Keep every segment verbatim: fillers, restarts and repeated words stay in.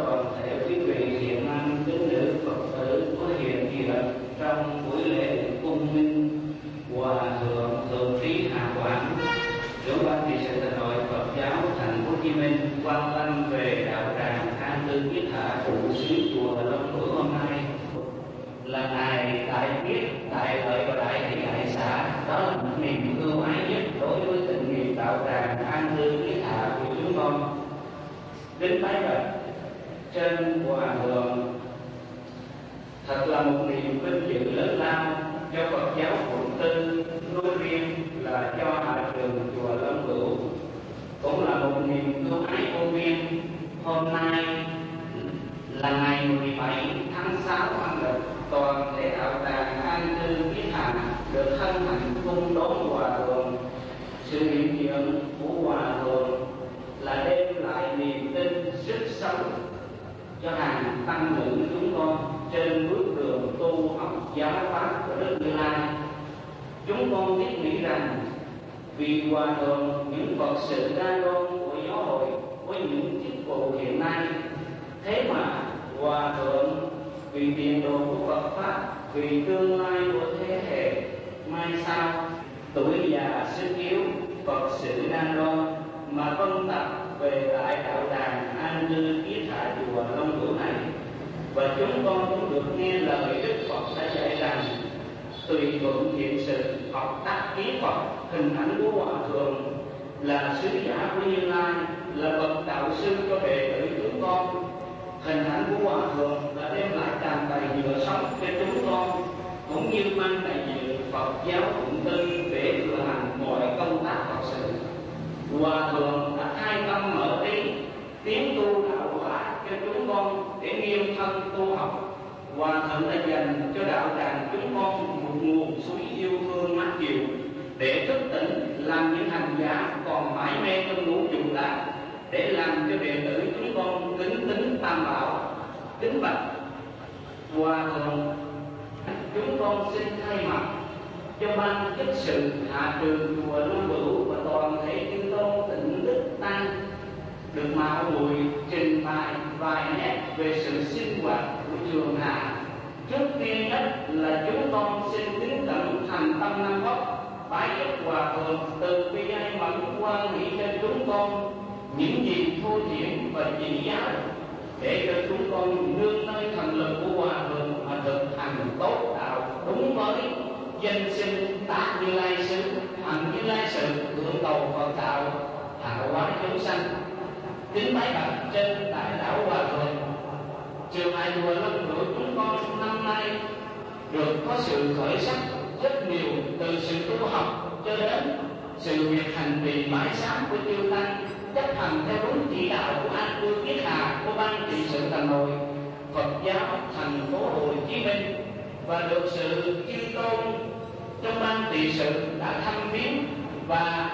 toàn thể quý vị thiện nam tín nữ Phật tử có hiện diện trong buổi lễ cung minh Hòa thượng Thượng Trí Hà Quảng, trưởng ban trị sự Thành hội Phật giáo Thành phố Hồ Chí Minh quan tâm về đạo tràng An Cư Kiết Hạ trụ xứ chùa Long Bửu hôm nay là ngài đại biết, đại lợi và đại hỷ đại xã. Đó là một niềm ưu ái nhất đối với tình nghiệp đạo tràng An Cư Kiết Hạ của chúng con. Đến tái bạch trên Hòa thượng, thật là một niềm vinh dự lớn lao cho Phật giáo Phụng Tư, nói riêng là cho hạ trường chùa Long Bửu, cũng là một niềm ưu ái vô biên. Hôm nay là ngày mười bảy tháng sáu âm lịch, toàn thể đạo tràng An Cư Kiết Hạ được hân hạnh cung đón Hòa thượng. Sự hiện diện của Hòa thượng là đem lại niềm tin, sức sống cho hàng tăng nữ chúng con trên bước đường tu học giáo pháp của Đức Như Lai. Chúng con biết nghĩ rằng vì Hòa thượng, những Phật sự đa đoan của giáo hội với những chức vụ hiện nay, thế mà Hòa thượng vì tiền đồ của Phật pháp, vì tương lai của thế hệ mai sau, tuổi già sức yếu, Phật sự đa đoan mà vân tập về tại đạo tràng An Cư Kiết Hạ chùa Long Bửu này. Và chúng con cũng được nghe lời Đức Phật đã dạy rằng tùy thuận thiện sự, học tác ý Phật. Hình ảnh của Hòa thượng là sứ giả của Như Lai, là bậc đạo sư cho đệ tử chúng con. Hình ảnh của Hòa thượng đã đem lại tràn đầy nhựa sống cho chúng con, cũng như mang đại diện Phật giáo Phụng Tư để thừa hành mọi công tác Phật sự. Hòa thượng đã khai tâm mở trí, tiến tu đạo pháp cho chúng con để nghiêm thân tu học. Hòa thượng đã dành cho đạo tràng chúng con một nguồn suối yêu thương mát dịu để thức tỉnh, làm những hành giả còn mãi mê trong ngũ dục lạc, để làm cho đệ tử chúng con kính tính tam bảo. Kính bạch Hòa thượng, chúng con xin thay mặt cho ban chức sự hạ trường chùa Long Bửu và toàn thể chư tôn Tịnh Đức Tăng được mạo muội trình bày vài nét về sự sinh hoạt của trường hạ. Trước tiên nhất là chúng con xin kính cẩn thành tâm năm Phật, bái chúc Hòa thượng từ bi ai mẫn quan nghĩ cho chúng con những gì thô thiển và chỉ giáo, để cho chúng con nương nơi thần lực của Hòa thượng mà thực hành tốt đạo đúng với danh sinh tác Như Lai xứ, hành Như Lai sự, hưởng cầu Phật đạo, thảo hóa chúng sanh. Kính bái bạch trên đại đạo Hòa thượng, trường đại chùa Long Bửu chúng con năm nay được có sự khởi sắc rất nhiều, từ sự tu học cho đến sự việc hành trì bái sám của chư tăng, chấp hành theo đúng chỉ đạo của An Cư Kiết Hạ của ban trị sự Thành hội Phật giáo Thành phố Hồ Chí Minh, và được sự chư tôn trong ban trị sự đã thăm viếng, và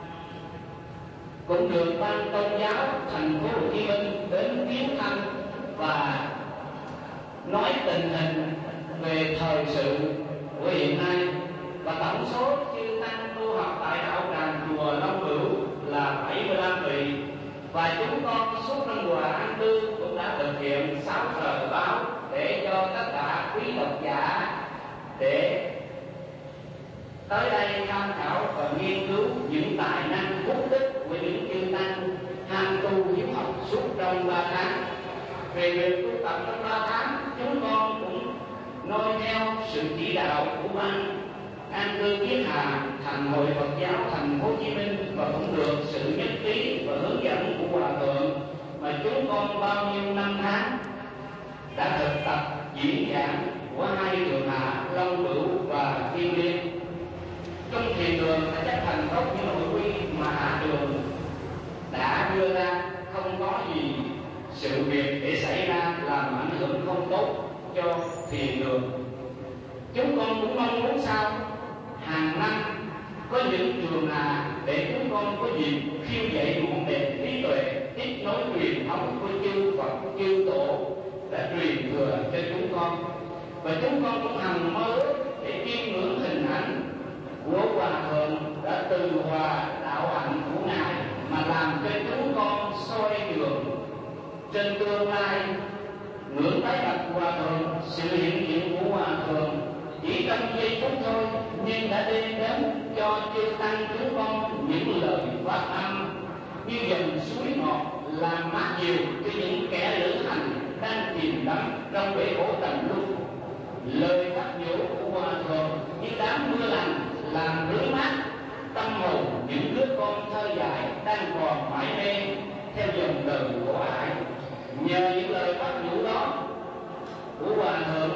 cũng được ban tôn giáo Thành phố Hồ Chí Minh đến viếng thăm và nói tình hình về thời sự của hiện nay. Và tổng số chư tăng tu học tại đạo tràng chùa Long Bửu là bảy mươi lăm vị, và chúng con suốt năm Hòa An Cư cũng đã thực hiện sáu tờ báo để cho tất cả quý độc giả để tới đây tham khảo và nghiên cứu những tài năng bút tích của những chư tăng ham tu hiếu học suốt trong ba tháng. Về việc tu tập trong ba tháng, chúng con cũng noi theo sự chỉ đạo của ban An Cư Kiết Hạ Thành hội Phật giáo Thành phố Hồ Chí Minh, và cũng được sự nhất trí và hướng dẫn của Hòa thượng mà chúng con bao nhiêu năm tháng đã thực tập diễn giảng của hai trường hạ Long Bửu và Thiên Liên. Trong thiền đường đã chấp hành tốt những nội quy mà hạ đường đã đưa ra, không có gì sự việc để xảy ra làm ảnh hưởng không tốt cho thiền đường. Chúng con cũng mong muốn sao hàng năm có những trường hạ để chúng con có dịp khiêu dậy ngọn đèn trí tuệ, tiếp nối truyền thống của chư Phật chư Tổ đã truyền thừa cho chúng con. Và chúng con cũng hằng mơ để chiêm ngưỡng hình ảnh của Hòa thượng đã từ hòa đạo hạnh của Ngài mà làm cho chúng con soi đường trên tương lai ngưỡng thấy bạch hòa thượng, sự hiện diện của hòa thượng chỉ trong giây phút thôi, nhưng đã đem đến cho chư tăng chúng con những lời phát âm như dòng suối ngọt, làm mát dịu cho những kẻ lữ hành đang chìm đắm trong bể khổ trần luân. Lời phát nhủ của hòa thượng như đám mưa lành, làm rưới mát tâm hồn những đứa con thơ dại đang còn mãi mê theo dòng đời khổ ải. Nhờ những lời phát nhủ đó của hòa thượng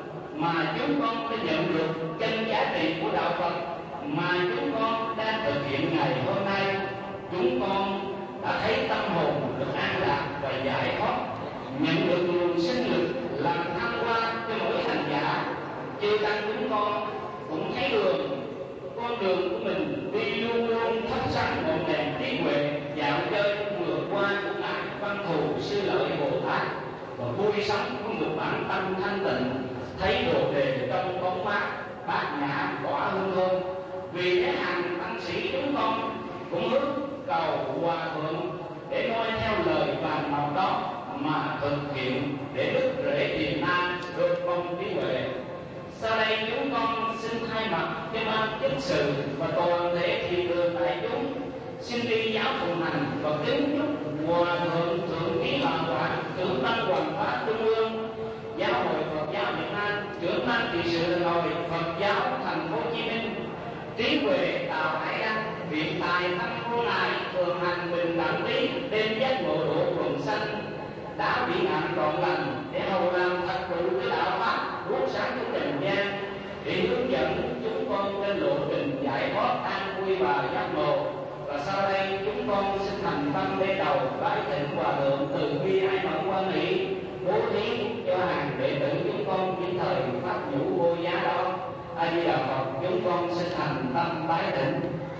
mà chúng con đã nhận được chân giá trị của đạo Phật mà chúng con đang thực hiện ngày hôm nay. Chúng con đã thấy tâm hồn được an lạc và giải thoát, nhận được nguồn sinh lực làm thăng hoa cho mỗi hành giả. Chư tăng chúng con cũng thấy đường con đường của mình đi luôn luôn thắp sáng ngọn đèn trí huệ dạo chơi vừa qua của ngài Văn Thù Sư Lợi Bồ Tát, và vui sống có một bản tâm thanh tịnh, thấy đồ đề trong bóng mát bát nhã tỏa hương thơm. Vì thế hàng tăng sĩ chúng con cũng hướng cầu hòa thượng để noi theo lời bàn màu đó mà thực hiện để đức rễ tiềm năng được phong trí huệ. Sau đây chúng con xin thay mặt cho ban chấp sự và toàn thể thị đường đại chúng xin đi giáo phụng hành và kính chúc hòa thượng thượng ký hòa quản trưởng ban Hoàng pháp Trung ương Giáo hội Phật giáo Việt Nam, trưởng ban trị sự Hà Nội Phật giáo Thành phố Hồ Chí Minh, trí huệ Tào Hải Đăng, viện tài thăm cô này thường hành bình đẳng trí đêm giác ngộ độ quần sanh đã bị nạn trọn lành để hầu làm thật sự cái đạo pháp rút sáng của trần gian, để hướng dẫn chúng con trên lộ trình giải thoát an vui và giác ngộ. Và sau đây chúng con xin thành tâm để đầu bái thỉnh hòa thượng từ bi ai mẫn quan hỷ bố thí cho hàng đệ tử chúng con những thời pháp nhũ vô giá đó. A Di Đà Phật, chúng con xin thành tâm bái thỉnh.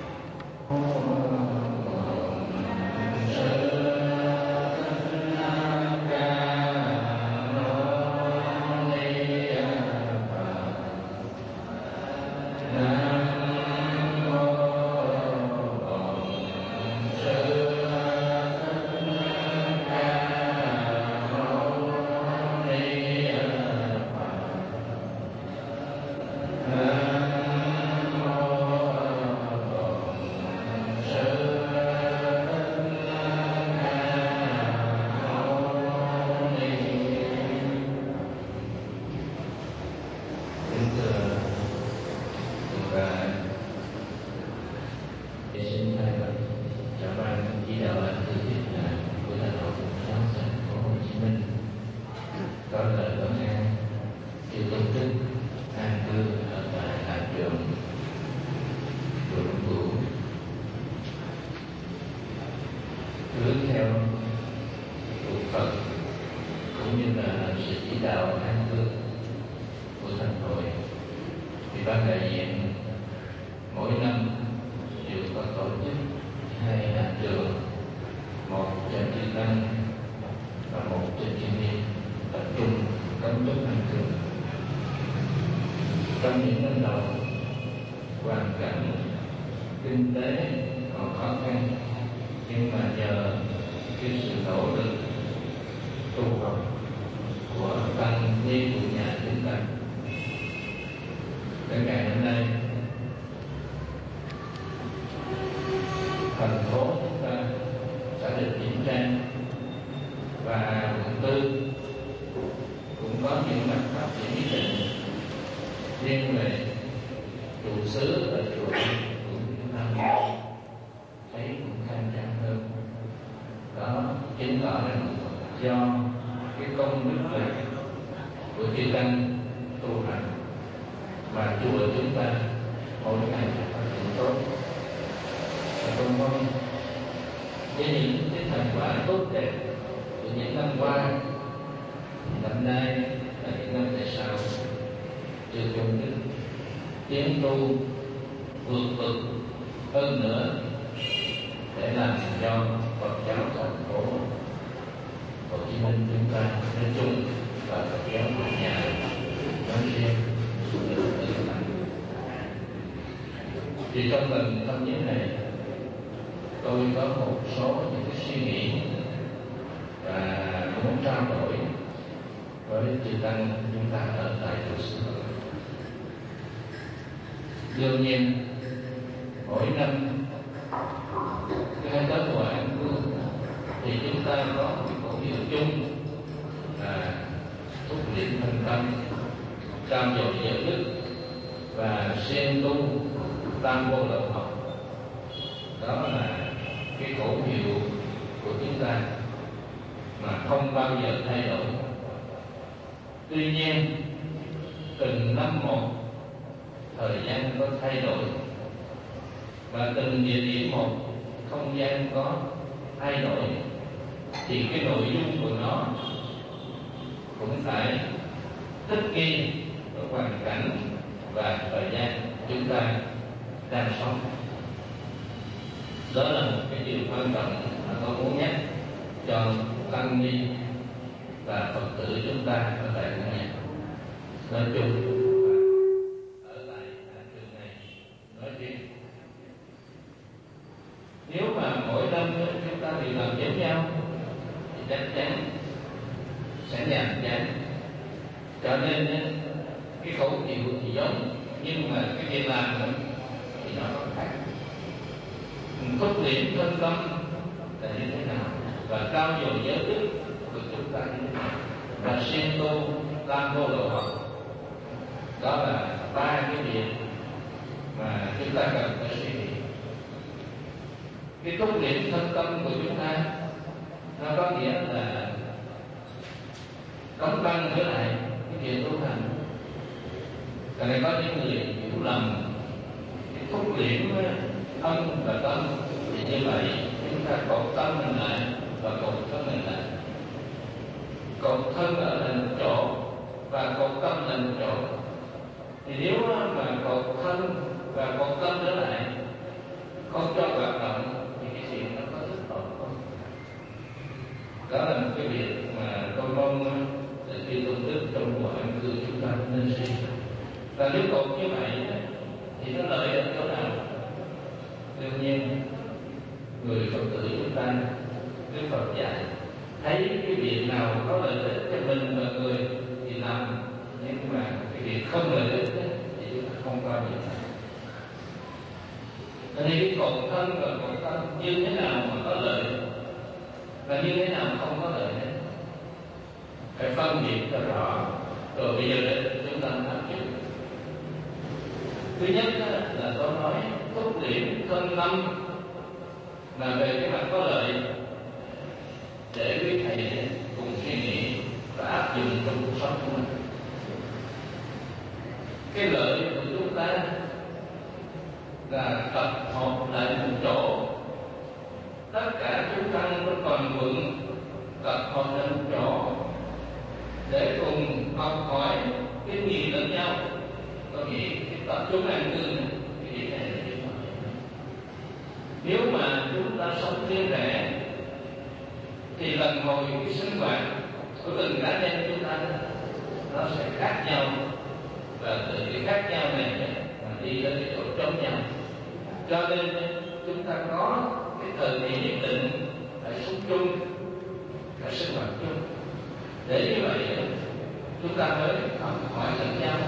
Thì trong lần tâm nhớ này, tôi có một số những cái suy nghĩ và muốn trao đổi với chư tăng chúng ta ở tại trụ sở. Đương nhiên mỗi năm khi tới mùa an cư thì chúng ta có một khẩu hiệu chung là thúc niệm thành tâm, trao dồi giới đức và siêng tu tam vô lậu học. Đó là cái khẩu hiệu của chúng ta mà không bao giờ thay đổi. Tuy nhiên từng năm một, thời gian có thay đổi, và từng địa điểm một, không gian có thay đổi, thì cái nội dung của nó cũng phải thích nghi với hoàn cảnh và thời gian chúng ta đang sống. Đó là một cái điều quan trọng mà tôi muốn nhắc cho tăng ni và Phật tử chúng ta ở tại nhà nói chung và ở tại trường này nói riêng. Nếu mà mỗi năm chúng ta đều làm giống nhau thì chắc chắn sẽ nhàm chán. Cho nên cái khẩu hiệu thì giống, nhưng mà cái việc làm thì nó có khác. Thúc niệm thân tâm là như thế nào, và trao dồi giới đức của chúng ta như thế nào, và siêng tu tam vô lậu học. Đó là ba cái việc mà chúng ta cần phải suy nghĩ. Cái thúc niệm thân tâm của chúng ta nó có nghĩa là đóng băng với lại cái việc tu hành. Tại này có những người hiểu lầm cái thúc niệm thân và tâm, thì như vậy chúng ta cột tâm mình lại và cột thân mình lại. Cột thân ở là một chỗ và cột tâm là một chỗ. Thì nếu mà cột thân và cột tâm trở lại không cho hoạt động thì cái chuyện nó có rất tốt không? Đó là một cái việc mà tôi mong để khi tôn đức trong mùa an cư chúng ta nên suy. Và nếu cột như vậy thì nó lợi ở chỗ nào? Đương nhiên người Phật tử chúng ta, Đức Phật dạy thấy cái việc nào có lợi ích cho mình và người thì làm, nhưng mà cái việc không lợi ích thì chúng ta không bao giờ làm. Cho nên cái cột thân và cột tâm như thế nào mà có lợi và như thế nào không có lợi hết, phải phân biệt cho rõ, rồi bây giờ để chúng ta áp dụng. Thứ nhất là tôi nói thúc điểm thân tâm là về cái mặt có lợi, để quý thầy cùng suy nghĩ và áp dụng trong cuộc sống của mình. Cái lợi của chúng ta là tập hợp lại một chỗ, tất cả chúng ta nó còn vững tập hợp lại một chỗ để cùng học hỏi kinh nghiệm lẫn nhau. Tôi nghĩ cái tập trung an cư này, cái việc này là điều quan trọng. Nếu mà chúng ta sống riêng rẽ thì lần hồi cái sinh hoạt của từng cá nhân chúng ta nó sẽ khác nhau, và từ cái khác nhau này mà đi đến cái chỗ chống nhau. Cho nên chúng ta có cái thời kỳ nhất định phải sống chung, phải sinh hoạt chung, để như vậy chúng ta mới học hỏi lẫn nhau.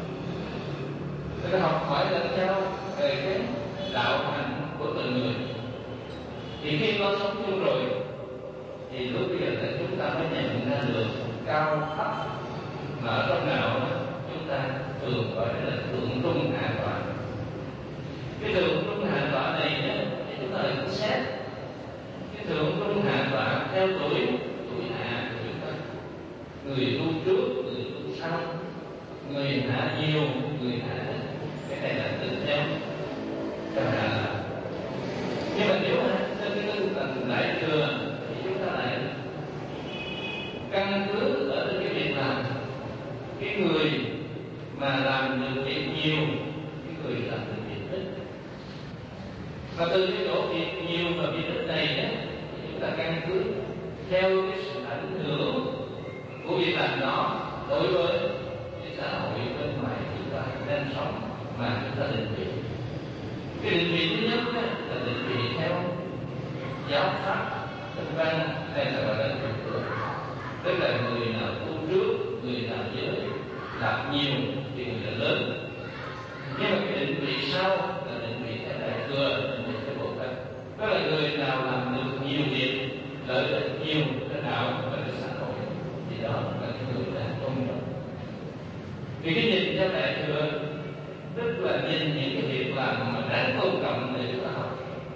Để học hỏi lẫn nhau về cái đạo hành của từng người. Thì khi có sống chung rồi thì lúc bây giờ chúng ta mới nhận ra được cao thấp, mà ở trong nào chúng ta thường gọi là thượng trung hạ tọa. Cái thượng trung hạ tọa này thì chúng ta lại cũng xét cái thượng trung hạ tọa theo tuổi, tuổi hạ của chúng ta. Người tu trước, người tu sau, người hạ nhiều, người hạ ít. Cái này là tự theo cho hạ. Nhưng mà nếu trên cái tinh thần đại thừa thì chúng ta lại căn cứ ở cái việc làm. Cái người mà làm được việc nhiều, cái người làm được việc ít. Và từ cái chỗ việc nhiều và việc ít này thì chúng ta căn cứ theo cái sự ảnh hưởng của việc làm đó đối với cái xã hội bên ngoài chúng ta đang sống mà chúng ta định vị. Cái định vị thứ nhất là định vị theo giáo pháp, tinh văn hay là gọi là trật tự. tức là người nào tu trước, người nào giới làm nhiều thì người là lớn. Nhưng mà cái định vị sau là định vị theo đại thừa, định vị theo Bồ Tát. Tức là người nào làm được nhiều việc, lợi ích nhiều cái đạo và cái xã hội thì đó là cái người đang tôn trọng. Vì cái nhìn theo đại thừa tức là nhìn những cái việc làm mà đáng tôn trọng để chúng ta học.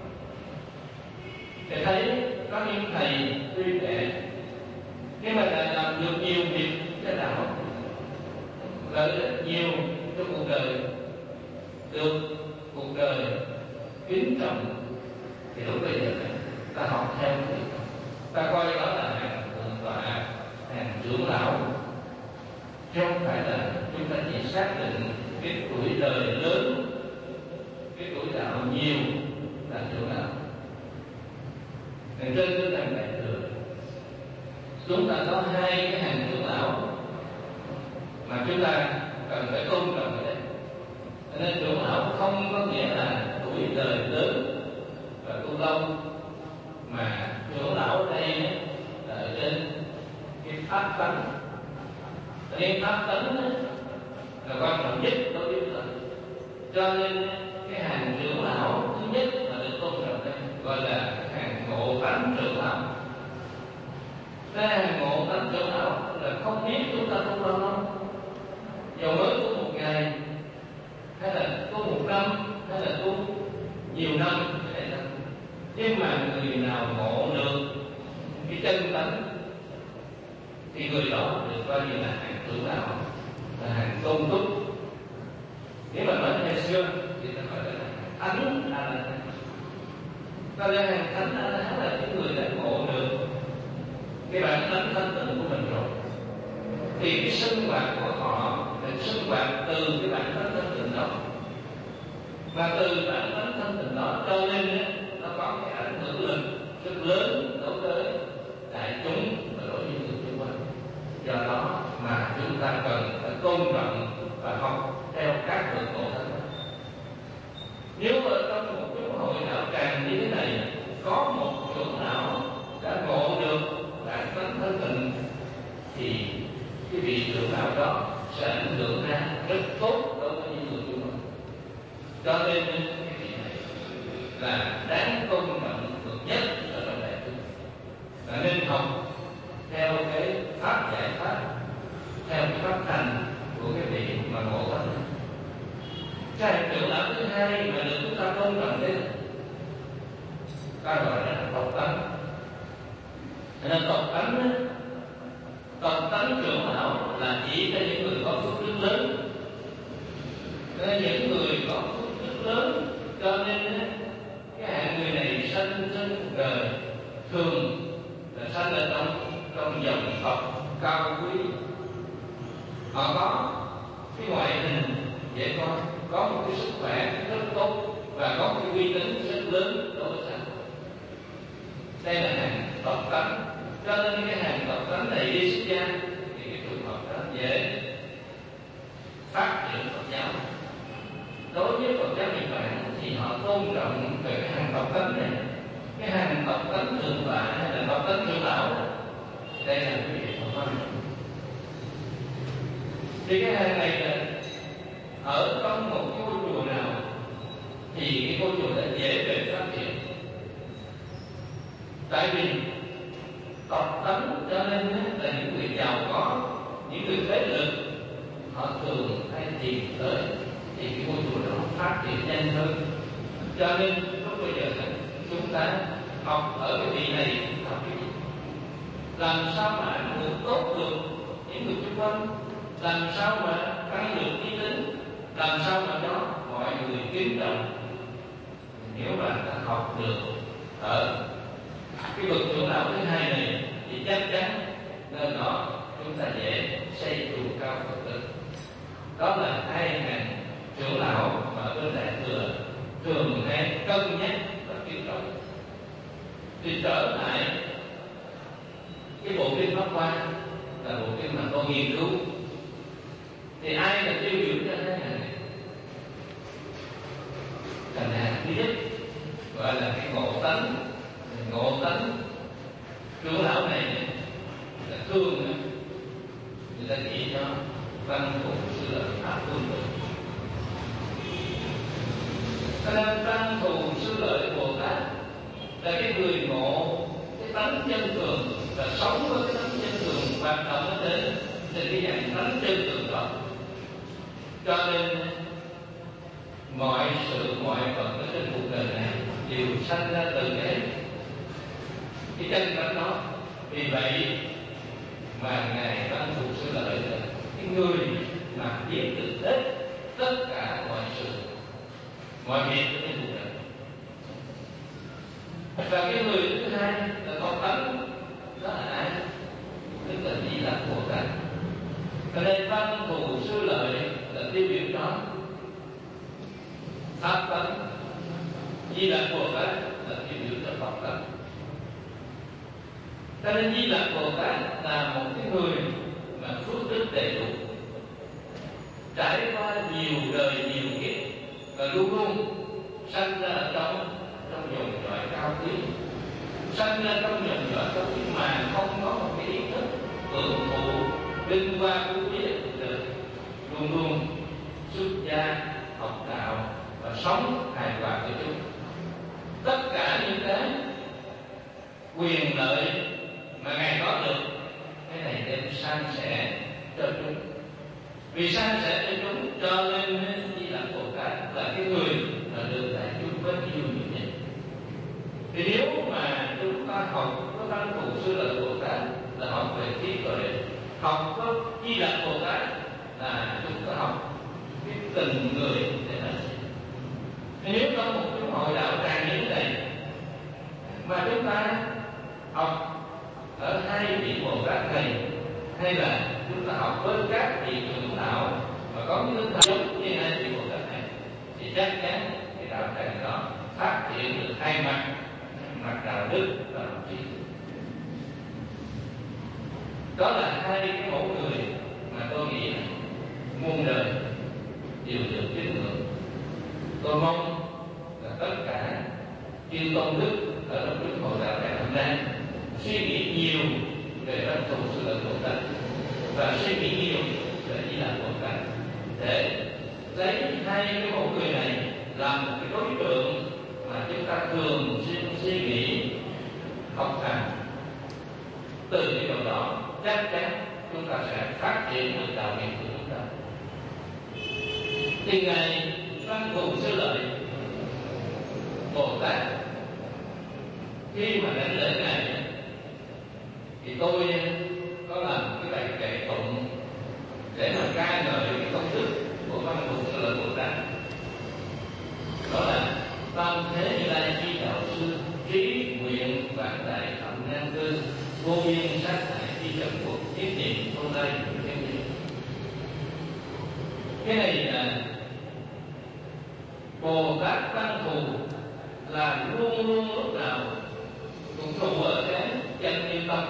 Để thấy có những thầy tuy trẻ nhưng mà lại làm được nhiều việc cho đạo, lợi ích nhiều cho cuộc đời, được cuộc đời kính trọng, thì lúc bây giờ ta học theo thì ta coi đó là hàng thượng tọa, hàng trưởng lão, chứ không phải là chúng ta chỉ xác định cái tuổi đời lớn, cái tuổi đạo nhiều là trưởng lão. Trên tinh thần đại thừa chúng ta có hai cái hàng trưởng lão mà chúng ta cần phải tôn trọng ở đây. Nên trưởng lão không có nghĩa là tuổi đời lớn và tu lâu, mà trưởng lão ở đây là ở trên cái pháp tánh. Cái pháp tánh là quan trọng nhất đối với người. Cho nên cái hàng trưởng lão thứ nhất mà được tôn trọng đây gọi là hàng ngộ tánh trưởng lão. Cái hàng ngộ tánh trưởng lão là không biết chúng ta tu lâu đâu, dầu mới tu một ngày hay là tu một năm hay là tu nhiều năm, nhưng mà người nào ngộ được cái chân tánh thì người đó được coi như là hàng trưởng lão, là hàng tôn túc. Nếu mà nói ngày xưa thì ta gọi là thánh A La Hán. Ta là hàng thánh A La Hán là những người đã ngộ được cái bản tánh thanh tịnh của mình rồi, thì cái sinh hoạt của họ là sinh hoạt từ cái bản tánh thanh tịnh đó, và từ bản tánh thanh tịnh đó cho nên nó có cái ảnh hưởng lực rất lớn đối với đại chúng và đối với người xung quanh. Do đó mà chúng ta cần phải tôn trọng và học theo các bậc ngộ thánh. Nếu ở trong một cái hội đạo tràng như thế này có một trưởng lão đã ngộ được bản tánh thanh tịnh thì cái vị trưởng lão đó sẽ ảnh hưởng ra rất tốt đối với những người xung quanh. Cho nên cái vị này là đáng tôn trọng được nhất ở trong đại chúng, và nên học theo cái pháp giải pháp, theo cái pháp hành của cái vị mà ngộ thánh. Cái trưởng lão thứ hai mà được chúng ta tôn trọng đấy ta gọi là tộc tánh. Nên tộc tánh tộc tánh trưởng lão là chỉ cho những người có phước đức lớn. Nên những người có phước đức lớn cho nên cái hạng người này sanh trên đời thường là sanh ở trong trong dòng tộc cao quý. Họ có cái ngoại hình dễ coi, có một cái sức khỏe rất tốt và có một cái uy tín rất lớn đối với xã hội. Đây là hàng tộc tánh. Cho nên cái hàng tộc tánh này đi xuất gia thì cái trường hợp đó dễ phát triển Phật giáo. Đối với Phật giáo Nhật Bản thì họ tôn trọng về cái hàng tộc tánh này. Cái hàng tộc tánh thượng tọa hay là tộc tánh trưởng lão, đây là cái việc Phật pháp. Thì cái hàng này là ở trong một cái ngôi chùa nào thì cái ngôi chùa đã dễ về phát triển. Tại vì tộc tánh cho nên là những người giàu có, những người thế lực họ thường hay tìm tới thì cái ngôi chùa đó phát triển nhanh hơn. Cho nên lúc bây giờ chúng ta học ở cái vị này học cái gì? Làm sao mà ảnh hưởng tốt được những người xung quanh, làm sao mà tăng được uy tín, làm sao mà cho mọi người kính trọng. Nếu mà ta học được ở cái bậc trưởng lão thứ hai này thì chắc chắn nên đó chúng ta dễ xây chùa cao Phật tử. Đó là hai hàng trưởng lão mà bên đại thừa thường hay cân nhắc và kính trọng. Thì trở lại cái bộ kinh Pháp Hoa là bộ kinh mà tôi nghiên cứu, thì ai là tiêu biểu cho hai hàng này? Thành hàng thứ nhất gọi là cái ngộ tánh. Ngộ tánh trưởng lão này là thường nên Văn Thù Sư Lợi Bồ Tát là cái người ngộ cái tánh chân thường và sống với cái tánh chân thường, hoạt động ở trên trên cái dạng tánh chân thường đó. Cho nên mọi sự mọi vật ở trên cuộc đời này đều sanh ra từ cái cái chân tánh đó. Vì vậy mà ngài Văn Thù Sư Lợi là cái người mà biết được hết tất cả mọi sự mọi việc ở trên cuộc đời. Và cái người thứ hai là có tánh, đó là ai? Tức là Di Lặc Bồ Tát. Cho nên Văn Thù Sư Lợi là tiêu biểu đó. Pháp tánh, Di Lặc Bồ Tát là tiêu biểu cho Pháp tánh. Cho nên Di Lặc Bồ Tát là một cái người mà phước đức đầy đủ, trải qua nhiều đời nhiều kiếp và luôn luôn sanh ra ở trong trong dòng dõi cao quý, sanh ra trong dòng dõi cao quý mà không có một cái ý thức hưởng thụ vinh hoa phú quý được, luôn luôn xuất gia học đạo và sống hài hòa với chúng. Tất cả những cái quyền lợi mà ngài có được, cái này đem san sẻ cho chúng. Vì san sẻ cho chúng cho nên Di Lặc Bồ Tát là cái người mà được đại chúng với nhiều như vậy. Thì nếu mà chúng ta học có Văn Thù Sư Lợi Bồ Tát là học về trí tuệ, học có Di Lặc Bồ Tát là chúng ta học cái từng người để mà thì nếu có một cái hội đạo tràng như thế này mà chúng ta học ở hai vị Bồ Tát này, hay là chúng ta học với các vị trưởng đạo mà có những cái giống như hai vị Bồ Tát này, thì chắc chắn cái đạo tràng đó phát triển được hai mặt, mặt đạo đức và mặt trí. Đó là hai cái mẫu người mà tôi nghĩ muôn đời đều được tín ngưỡng. Tôi mong là tất cả chư tôn đức ở trong chúng hội đạo tràng hôm nay suy nghĩ nhiều về Văn Thù Sư Lợi Bồ Tát và suy nghĩ nhiều về Di Lặc Bồ Tát để lấy hai cái mẫu người này làm một cái đối tượng mà chúng ta thường xuyên suy nghĩ học hành. Từ cái điều đó chắc chắn chúng ta sẽ phát triển được đạo nghiệp của chúng ta. Thì ngài Văn Thù Sư Lợi Bồ Tát khi mà đến lễ này thì tôi có làm cái bài kệ tụng để mà ca ngợi cái công đức của Văn Thù Sư Lợi Bồ Tát. Đó là Tam Thế Như Lai Chi Đạo Sư trí nguyện vạn đại thậm nan cư vô biên sát hại chi trần cuộc thiết niệm không lai thiên địa. Cái này là Bồ Tát Văn Thù là luôn luôn lúc nào cũng trụ ở cái chân như tâm.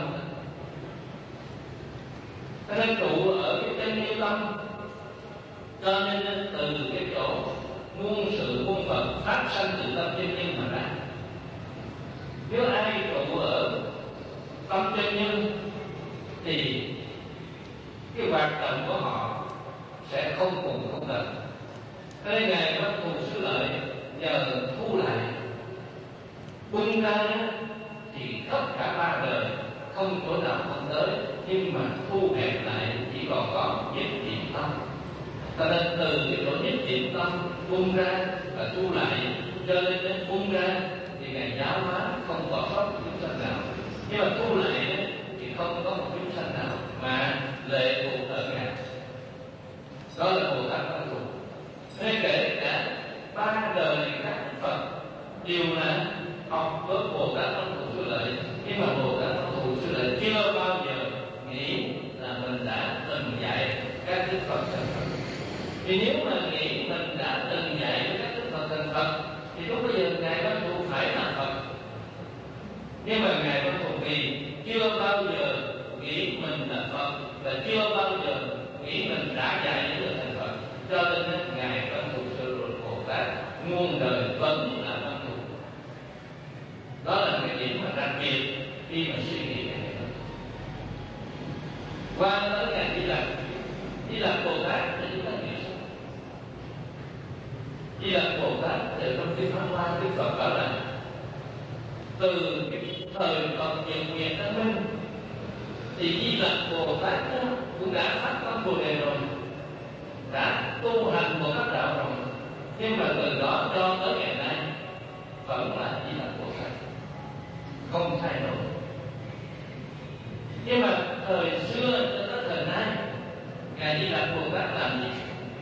Cho nên trụ ở cái chân như tâm, cho nên từ cái chỗ muôn sự muôn vật phát sanh từ tâm chân nhân mà ra. Nếu ai trụ ở tâm chân nhân thì cái hoạt động của họ sẽ không cùng không tận. Cho nên ngài Văn Thù Sư Lợi nhờ thu lại bung ra thì tất cả ba đời không chỗ nào không tới, nhưng mà thu hẹp lại chỉ còn có nhất niệm tâm. Cho nên từ cái chỗ nhất niệm tâm bung ra và thu lại cho nên đến bung ra thì ngài giáo hóa không bỏ sót chúng sanh nào, nhưng mà thu lại thì không có một chúng sanh nào mà lệ thuộc ở ngài. Đó là Bồ Tát Văn Thù. Nên kể cả ba đời các Phật đều là học với Bồ Tát Văn Thù Sư Lợi, nhưng mà Bồ Tát Văn Thù Sư Lợi chưa bao giờ nghĩ là mình đã từng dạy các đức Phật thành Phật. Vì nếu mà nghĩ mình đã từng dạy với các đức Phật thành Phật thì lúc bây giờ ngài Văn Thù phải là Phật. Nhưng mà ngài Văn Thù vì chưa bao giờ nghĩ mình là Phật và chưa bao giờ nghĩ mình đã dạy những người thành Phật, cho nên ngài Văn Thù Sư Lợi Bồ Tát muôn đời vẫn là Văn Thù. Đó là cái điểm mà đặc biệt khi mà suy nghĩ về này. Qua tới ngài Di Lặc, Di Lặc Bồ Tát để chúng ta nghĩ sao? Di Lặc Bồ Tát để từ trong kinh Pháp Hoa, Đức Phật bảo là từ cái thời còn hiện nguyện Tân Minh thì Di Lặc Bồ Tát cũng đã phát tâm Bồ Đề rồi, đã tu hành một cách đạo rồi, nhưng mà từ đó cho tới ngày nay vẫn là Di Lặc Bồ Tát, không thay đổi. Nhưng mà thời xưa cho tới thời nay, ngài Di Lặc Bồ Tát làm gì?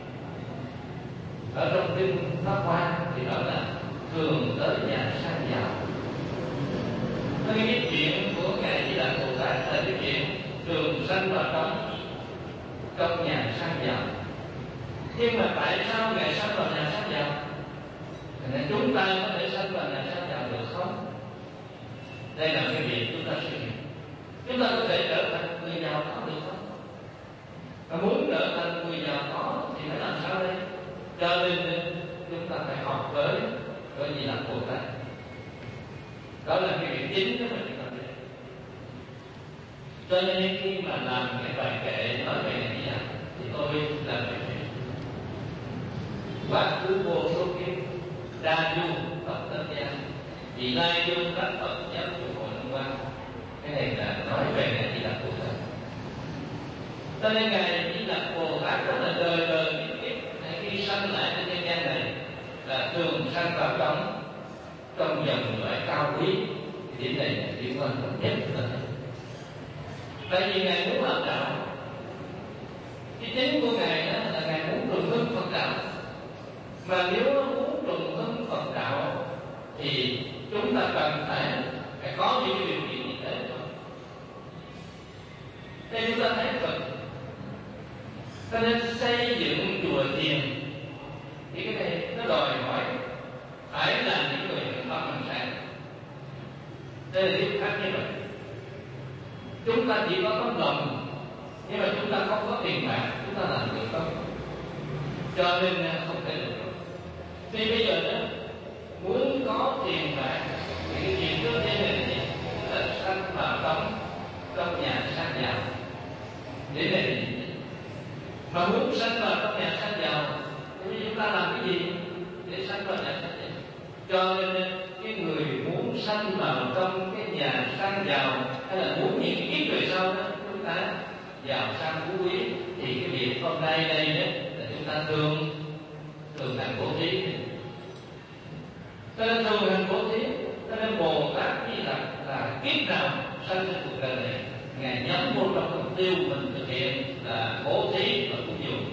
Ở trong kinh Pháp Hoa thì nói là thường tới nhà sang giàu. Cái chuyện của ngài Di Lặc Bồ Tát là cái chuyện thường sanh vào trong trong nhà sang giàu. Nhưng mà tại sao ngài sanh vào nhà sang giàu? Nên chúng ta có thể sanh vào nhà sang giàu được không? Đây là cái việc chúng ta suy nghĩ. Chúng ta có thể trở thành người giàu có được không? Và muốn trở thành người giàu có thì phải làm sao đây? Cho nên chúng ta phải học với với Di Lặc Bồ Tát. Đó là cái việc chính đó mà chúng ta biết. Cho nên khi mà làm cái bài kệ nói về Ngài Di Lặc thì tôi làm việc này. Quá khứ vô số kiếp đa du Phật Tân Gian, vì lai du các Phật giáo chủ hội Long Hoa. Cái này là nói về Ngài Di Lặc Bồ Tát. Cho nên Ngài Di Lặc Bồ Tát rất là đời đời kiếp kiếp khi sanh lại trên nhân gian này là thường sanh vào trong trong dòng loại cao quý. Thì điểm này là điểm quan trọng nhất là tại vì ngài muốn làm đạo. Cái chính của ngài đó là ngài muốn trùng hưng Phật đạo. Mà nếu muốn trùng hưng Phật đạo thì chúng ta cần phải phải có những điều kiện như thế thôi. Thế chúng ta thấy Phật cho nên xây dựng chùa chiền thì cái này nó đòi hỏi phải là những người thực tâm hành善. Đây là điều khác như vậy. Chúng ta chỉ có tấm lòng, nhưng mà chúng ta không có tiền bạc, chúng ta làm được không? Cho nên không thể được. Vì bây giờ đó, muốn có tiền bạc thì cái chuyện trước tiên là gì? Là sanh vào trong trong nhà sang giàu. Để này mà muốn sanh vào trong nhà sang giàu thì chúng ta làm cái gì để sanh vào nhà sang giàu? Cho nên cái người muốn sanh vào trong cái nhà sang giàu hay là muốn những kiếp về sau đó chúng ta giàu sang phú quý thì cái việc hôm nay đây đó là chúng ta thường thường hành bố thí. Cho nên thường hành bố thí, cho nên Bồ Tát Di Lặc là kiếp nào sanh trên cuộc đời này ngài nhắm vô trong mục tiêu mình thực hiện là bố thí và cúng dường.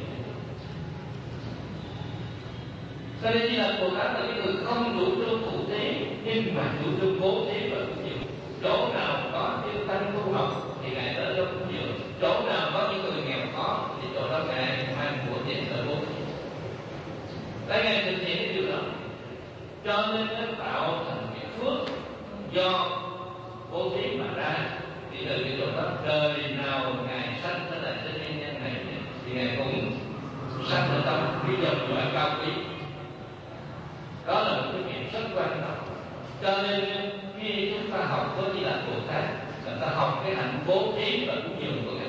Cho nên Di Lặc Bồ Tát là cái người không chủ trương thụ thí nhưng mà chủ trương bố thí và cúng dường. Chỗ nào có chư tăng tu học thì ngài tới đó cúng dường. Chỗ nào có những người nghèo khó thì chỗ đó ngài mang của tiền tới bố thí. Tại ngài thực hiện cái điều đó, cho nên nó tạo thành cái phước do bố thí mà ra. Thì từ cái chỗ đó đời nào ngài sanh tới lại trên nhân gian này thì ngài cũng sanh ở trong cái dòng loại cao quý. Đó là một cái việc rất quan trọng. Cho nên khi chúng ta học với Di Lặc Bồ Tát, chúng ta học cái hạnh bố thí và cúng dường của ngài.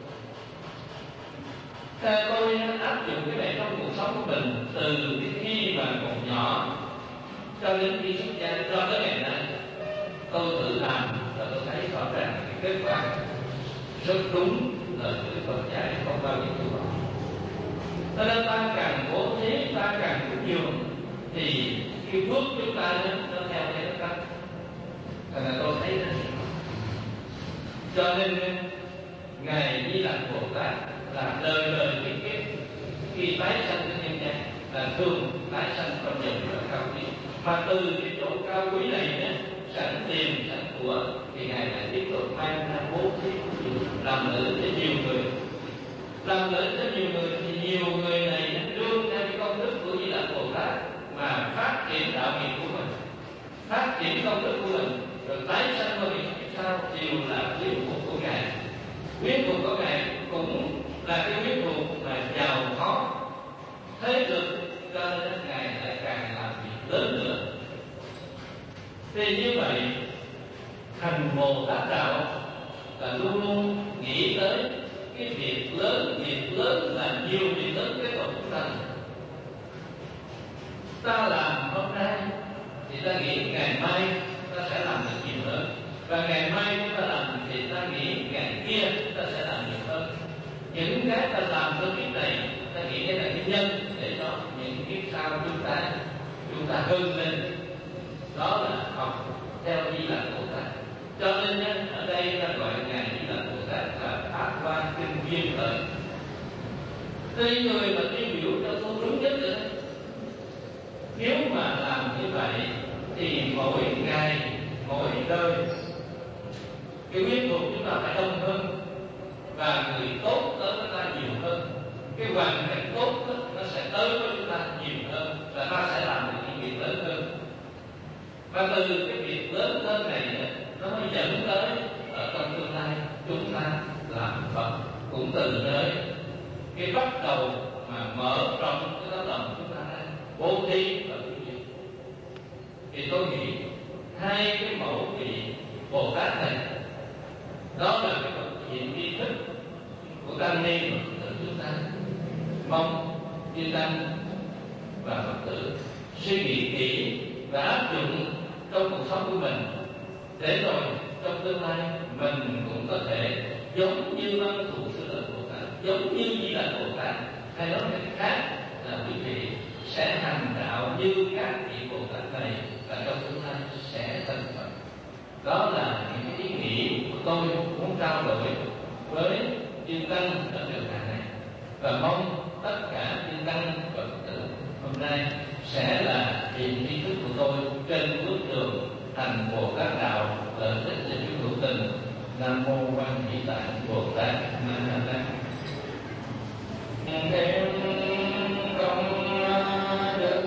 Thế tôi áp dụng cái này trong cuộc sống của mình từ cái khi mà còn nhỏ cho đến khi xuất gia cho tới ngày nay. Tôi tự làm và tôi thấy rõ ràng cái kết quả rất đúng lời của Phật dạy, không bao giờ tu học. Cho nên ta càng bố thí, ta càng cúng dường thì cái phước chúng ta nó theo thế nó tăng. Thành ra tôi thấy nó cho nên ngài Di Lặc Bồ Tát là đời đời kiếp kiếp khi tái sanh trên nhân gian là thường tái sanh trong dòng loại cao quý. Mà từ cái chỗ cao quý này đó, sẵn tiền sẵn của thì ngài lại tiếp tục mang ra bố thí làm lợi cho nhiều người. Làm lợi cho nhiều người thì nhiều người này đương theo cái công đức của Di Lặc Bồ Tát mà phát triển đạo nghiệp của mình, phát triển công đức của mình, rồi tái sanh qua những kiếp sau đều là quyến thuộc của ngài. Quyến thuộc của ngài cũng là cái quyến thuộc mà giàu có thế lực, cho nên ngài lại càng làm việc lớn nữa. Thì như vậy thành Bồ Tát đạo là luôn luôn nghĩ tới cái việc lớn, việc lớn là nhiều việc lớn cái của chúng ta. Ta làm hôm nay ta nghĩ ngày mai ta sẽ làm được nhiều hơn, và ngày mai chúng ta làm thì ta nghĩ ngày kia ta sẽ làm nhiều hơn. Những cái ta làm trong kiếp này ta nghĩ đây là cái nhân để cho những kiếp sau chúng ta chúng ta hưng lên. Đó là học theo Di Lặc Bồ Tát. Cho nên ở đây ta gọi ngài Di Lặc Bồ Tát là Pháp Quan Kinh Duyên Thời. Tuy người mà tiêu biểu cho tôi đúng nhất nữa. Nếu mà làm như vậy thì mỗi ngày, mỗi đời cái nguyên thuộc chúng ta phải đông hơn, và người tốt tới chúng ta nhiều hơn. Cái hoàn cảnh tốt đó, nó sẽ tới với chúng ta nhiều hơn, và ta sẽ làm được những việc lớn hơn. Và từ cái việc lớn hơn này nó mới dẫn tới ở trong tương lai chúng ta làm Phật, cũng từ nơi cái bắt đầu mà mở rộng cái tấm lòng chúng ta ra bố thí và cái gì. Thì tôi nghĩ hai cái mẫu vị Bồ Tát này, đó là cái bậc hiện tri thức của tăng ni và Phật tử chúng ta. Mong chư tăng và Phật tử suy nghĩ kỹ và áp dụng trong cuộc sống của mình, để rồi trong tương lai mình cũng có thể giống như Văn Thù Sư Lợi Bồ Tát, giống như Di Lặc Bồ Tát, hay nói cách khác là quý vị sẽ hành đạo như các vị Bồ Tát này, và trong tương lai sẽ thành Phật. Đó là những cái ý nghĩ của tôi muốn trao đổi với chư tăng ở trường đại này, và mong tất cả chư tăng và Phật tử hôm nay sẽ là hiện tri thức của tôi trên bước đường thành Bồ Tát đạo lợi ích cho chúng hữu tình. Nam mô Quan Hỷ Tạng Bồ Tát Ma Ha Tát. Thêm công đức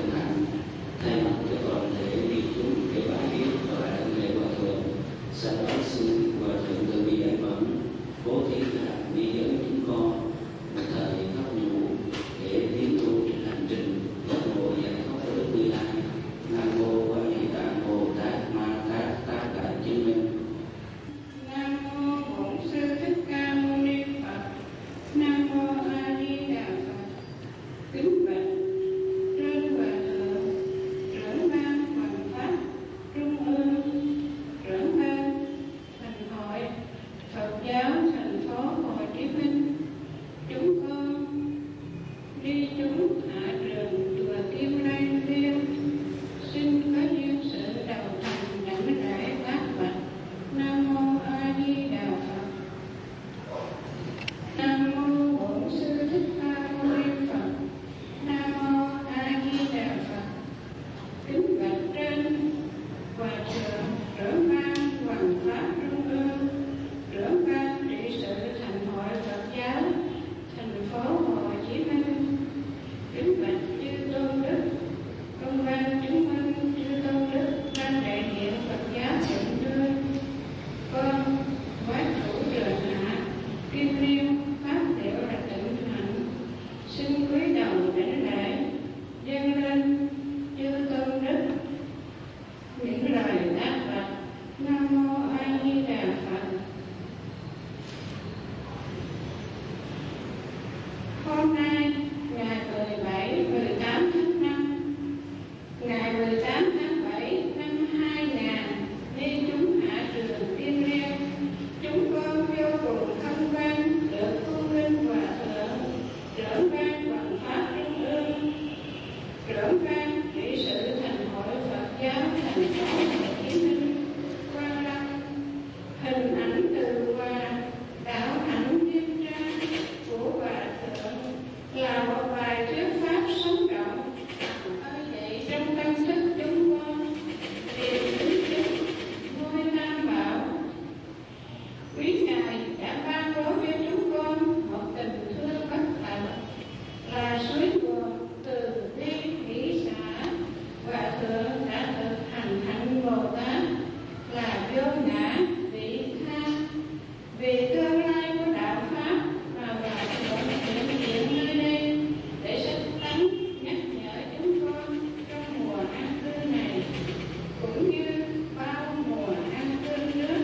Hãy subscribe cho kênh Ghiền Mì Gõ để không bỏ lỡ những video hấp dẫn. hôm nay, ngày mười bảy, mười tám tháng năm, ngày mười tám tháng bảy năm hai nghìn, khi chúng hạ trường Tiên Liên, chúng con vô cùng hân hoan được cung linh hòa thượng trưởng ban Hoằng Pháp Trung ương, trưởng ban trị sự thành hội Phật giáo thành phố Hồ Chí Minh quan lâm hình ảnh từ hòa đạo hạnh nghiêm trang của hòa thượng là một bài thuyết pháp sống động khơi dậy trong tâm thức chúng con tìm tính chứng nuôi tam bảo. Quý ngài đã ban bố cho chúng con một tình thương bất tận là suối nguồn từ bi hỷ xả. Hòa thượng đã thực hành hạnh Bồ Tát là vô ngã vị tha, vì tương lai của đạo pháp mà hòa thượng hiện diện nơi đây để sách tánh nhắc nhở chúng con trong mùa an cư này cũng như bao mùa an cư nước.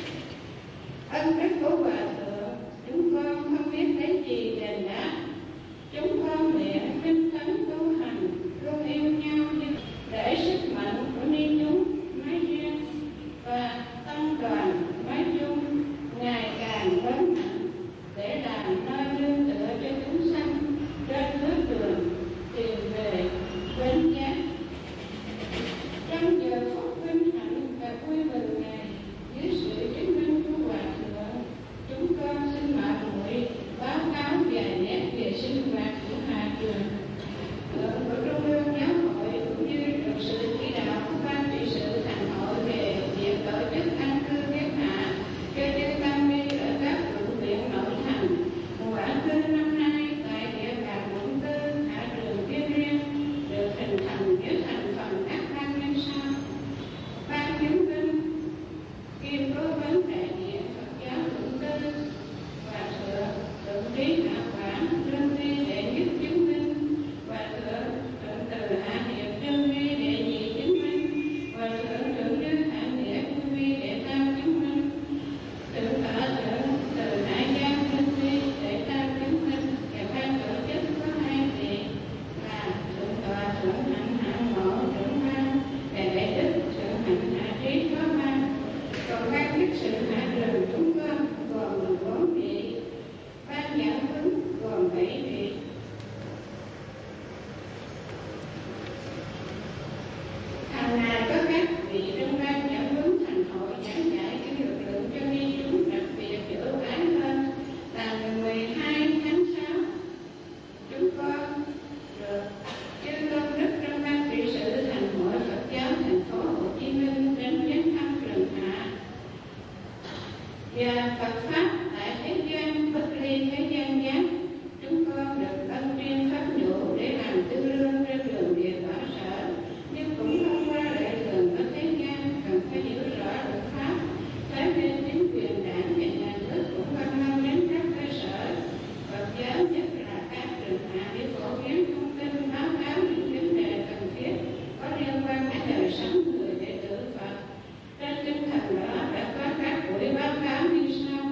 Ân đức của hòa thượng chúng con không biết lấy gì đền đáp. Chúng con nguyện tinh tấn tu hành, luôn yêu nhau như để sức mạnh của ni chúng nói riêng và tăng đoàn nói chung ngày càng lớn mạnh để làm nơi nương tựa cho chúng sanh trên bước đường tìm về bến giác. Trong giờ phút vinh hạnh và vui mừng này, dưới sự chứng minh của hòa thượng, chúng con xin mạo muội báo cáo vài nét về sinh hoạt của hạ trường. Lượng của Trung ương Giáo hội cũng như được sự chỉ đạo của ban trị sự thành hội về việc tổ chức an cư ghép hạ cho chư tăng ni ở các quận huyện nội thành. Mùa an cư năm nay tại địa bàn quận tư hạ trường Tiên Liên được hình thành với thành phần các ban nhân sau: ban chứng minh, kiêm cố vấn đại diện Phật giáo quận tư, hòa thượng thượng trí hạ quảng lương vi đệ nhất chứng minh, hòa thượng thượng từ hạ hiệp trương vi đệ nhị chứng minh, hòa thượng thượng đức hạ nghĩa trương vi đệ tam chứng minh, thượng tọa thượng từ hạ giang trương vi đệ tam chứng minh. Và ban tổ chức có hai vị là thượng tọa thượng hạnh hạ ngộ trưởng ban và đệ đức thượng hạnh hạ trí phó ban. Còn ban chức sự hạ trường chúng con gồm bốn vị, ban giảng huấn gồm bảy vị. Hàng ngày có các vị trong ban giảng huấn thành hội giảng dạy các lực lượng cho ni chúng, đặc biệt giữa quán hơn là ngày mười hai tháng sáu. Chúng con được chư tôn đức trong ban trị sự thành hội Phật giáo thành phố Hồ Chí Minh đến viếng thăm trường hạ. Và Phật pháp tại thế gian bất ly thế gian giác, chúng con được ân chuyên pháp nhũ để làm tư lương trên đường địa bảo sở, nhưng cũng không qua lệ thường ở thế gian, cần phải hiểu rõ luật pháp. Thế nên chính quyền đảng và nhà nước cũng quan tâm đến các cơ sở Phật giáo, nhất là các trường hạ, để phổ biến thông tin, báo cáo những vấn đề cần thiết có liên quan đến đời sống người đệ tử Phật. Trên tinh thần đó đã có các buổi báo cáo như sau.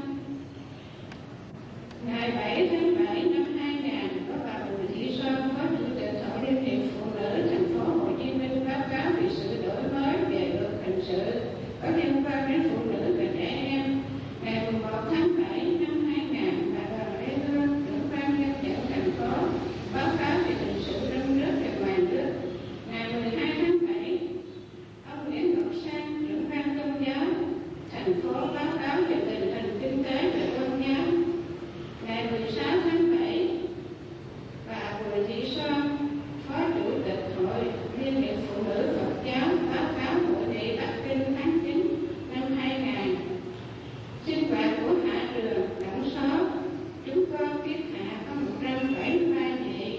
Ngày bảy tháng bảy năm hai nghìn, có bà Bùi Thị Xuân, Phó Chủ tịch Hội Liên hiệp Phụ nữ thành phố Hồ Chí Minh báo cáo về sự đổi mới về luật hình sự có liên quan đến phụ nữ và trẻ em. Ngày mười một tháng bảy năm hai nghìn, bà Đoàn Lê Hương, trưởng ban nhân dân thành phố báo cáo về hình sự trong nước và ngoài nước. Ngày mười hai tháng bảy, ông Nguyễn Ngọc Sang, trưởng ban tôn giáo thành phố báo cáo về tình hình kinh tế và tôn giáo. Ngày mười sáu tháng bảy, bà Bùi Thị Xuân, Phó Chủ tịch Hội Liên hiệp Phụ nữ Phật giáo báo cáo hội nghị Bắc Kinh tháng chín năm hai nghìn. Sinh hoạt của hạ trường tổng số chúng con kiết hạ có một trăm bảy mươi ba vị,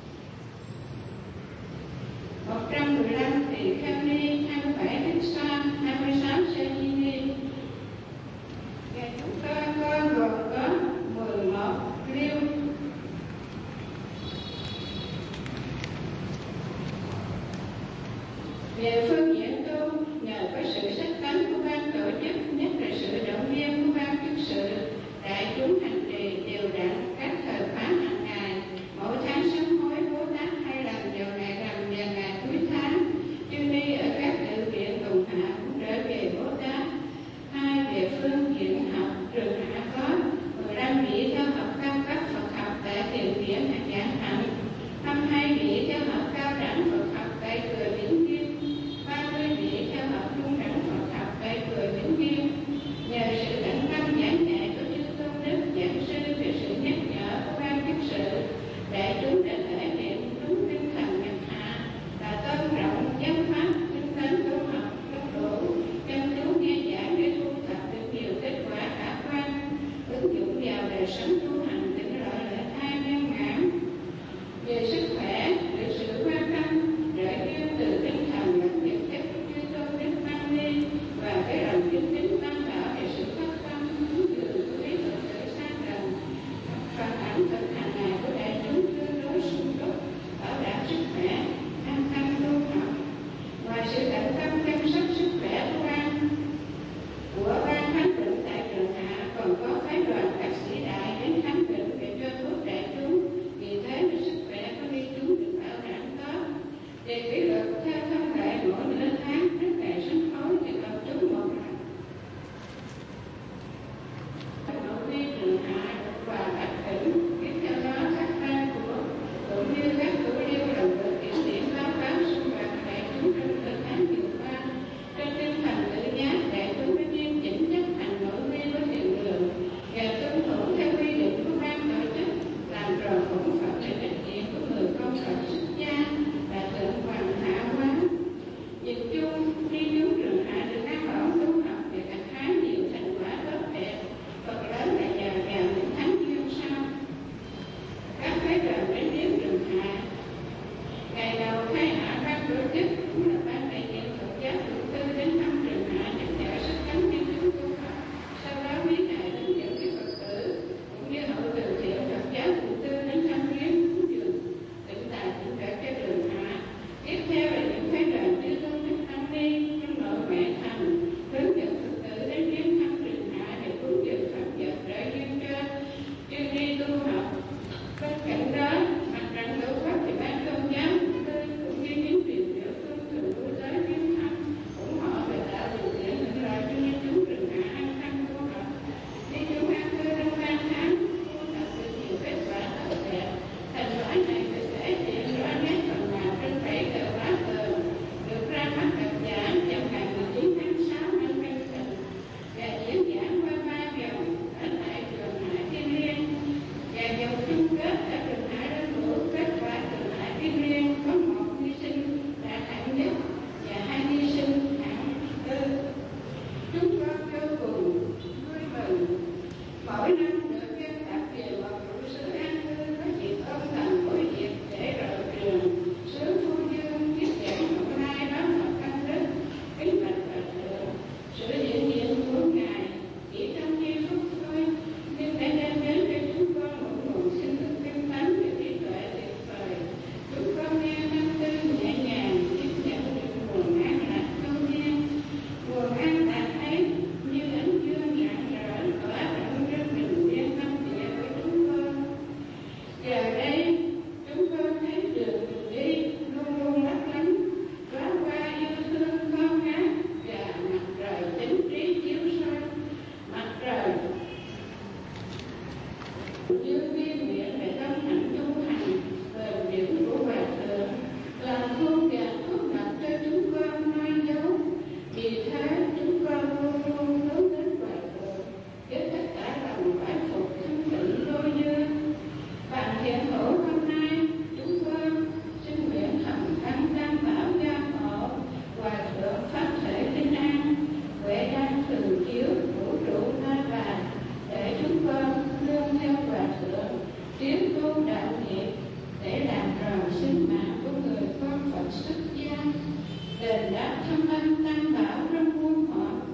một trăm mười lăm tỳ kheo ni, hai mươi bảy thích sa, hai mươi sáu sa di ni. Và chúng con con gồm có mười một liêu. Về phương diện tu, nhờ có sự sách tánh của ban tổ chức, nhất là sự động viên của ban chức sự, đại chúng hành trì đều đặn các thời khóa hàng ngày Phật xuất gia, đền đáp thâm ân tam bảo trong muôn họ,